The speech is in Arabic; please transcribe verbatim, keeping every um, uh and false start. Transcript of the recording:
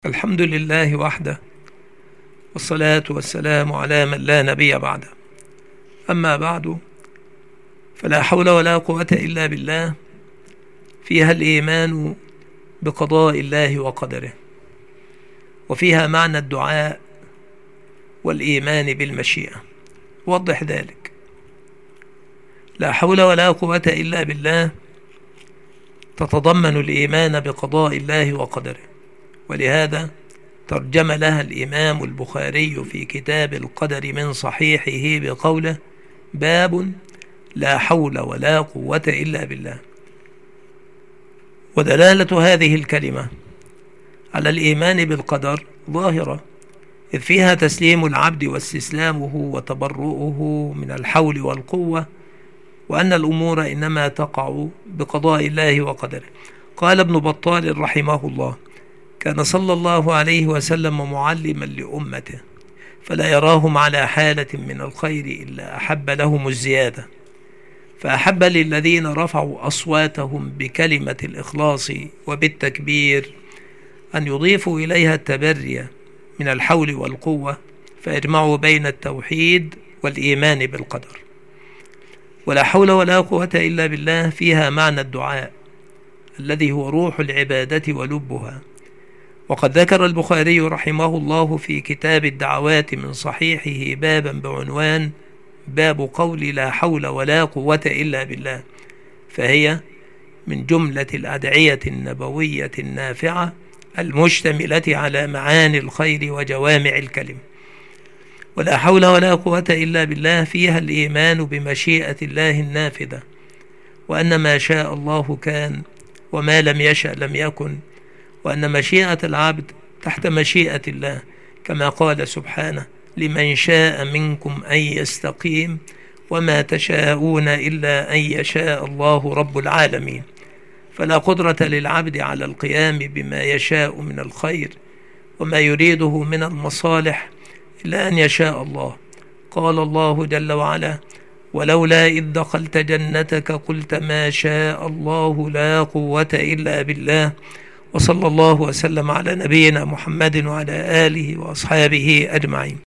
الحمد لله وحده، والصلاة والسلام على من لا نبي بعده. أما بعد، فلا حول ولا قوة إلا بالله، فيها الإيمان بقضاء الله وقدره، وفيها معنى الدعاء والإيمان بالمشيئة. وضح ذلك. لا حول ولا قوة إلا بالله تتضمن الإيمان بقضاء الله وقدره، ولهذا ترجم لها الإمام البخاري في كتاب القدر من صحيحه بقوله: باب لا حول ولا قوة إلا بالله. ودلالة هذه الكلمة على الإيمان بالقدر ظاهرة، إذ فيها تسليم العبد واستسلامه وتبرؤه من الحول والقوة، وأن الأمور إنما تقع بقضاء الله وقدره. قال ابن بطال رحمه الله: كان صلى الله عليه وسلم معلما لأمته، فلا يراهم على حالة من الخير إلا أحب لهم الزيادة، فأحب للذين رفعوا أصواتهم بكلمة الإخلاص وبالتكبير أن يضيفوا إليها التبري من الحول والقوة، فيجمعوا بين التوحيد والإيمان بالقدر. ولا حول ولا قوة إلا بالله فيها معنى الدعاء الذي هو روح العبادة ولبها. وقد ذكر البخاري رحمه الله في كتاب الدعوات من صحيحه بابا بعنوان: باب قول لا حول ولا قوة إلا بالله، فهي من جملة الأدعية النبوية النافعة المشتملة على معاني الخير وجوامع الكلم. ولا حول ولا قوة إلا بالله فيها الإيمان بمشيئة الله النافذة، وأن ما شاء الله كان، وما لم يشأ لم يكن، وأن مشيئة العبد تحت مشيئة الله، كما قال سبحانه: لمن شاء منكم أن يستقيم وما تشاءون إلا أن يشاء الله رب العالمين. فلا قدرة للعبد على القيام بما يشاء من الخير وما يريده من المصالح إلا أن يشاء الله. قال الله جل وعلا: ولولا إذ دخلت جنتك قلت ما شاء الله لا قوة إلا بالله. وصلى الله وسلم على نبينا محمد وعلى آله وأصحابه أجمعين.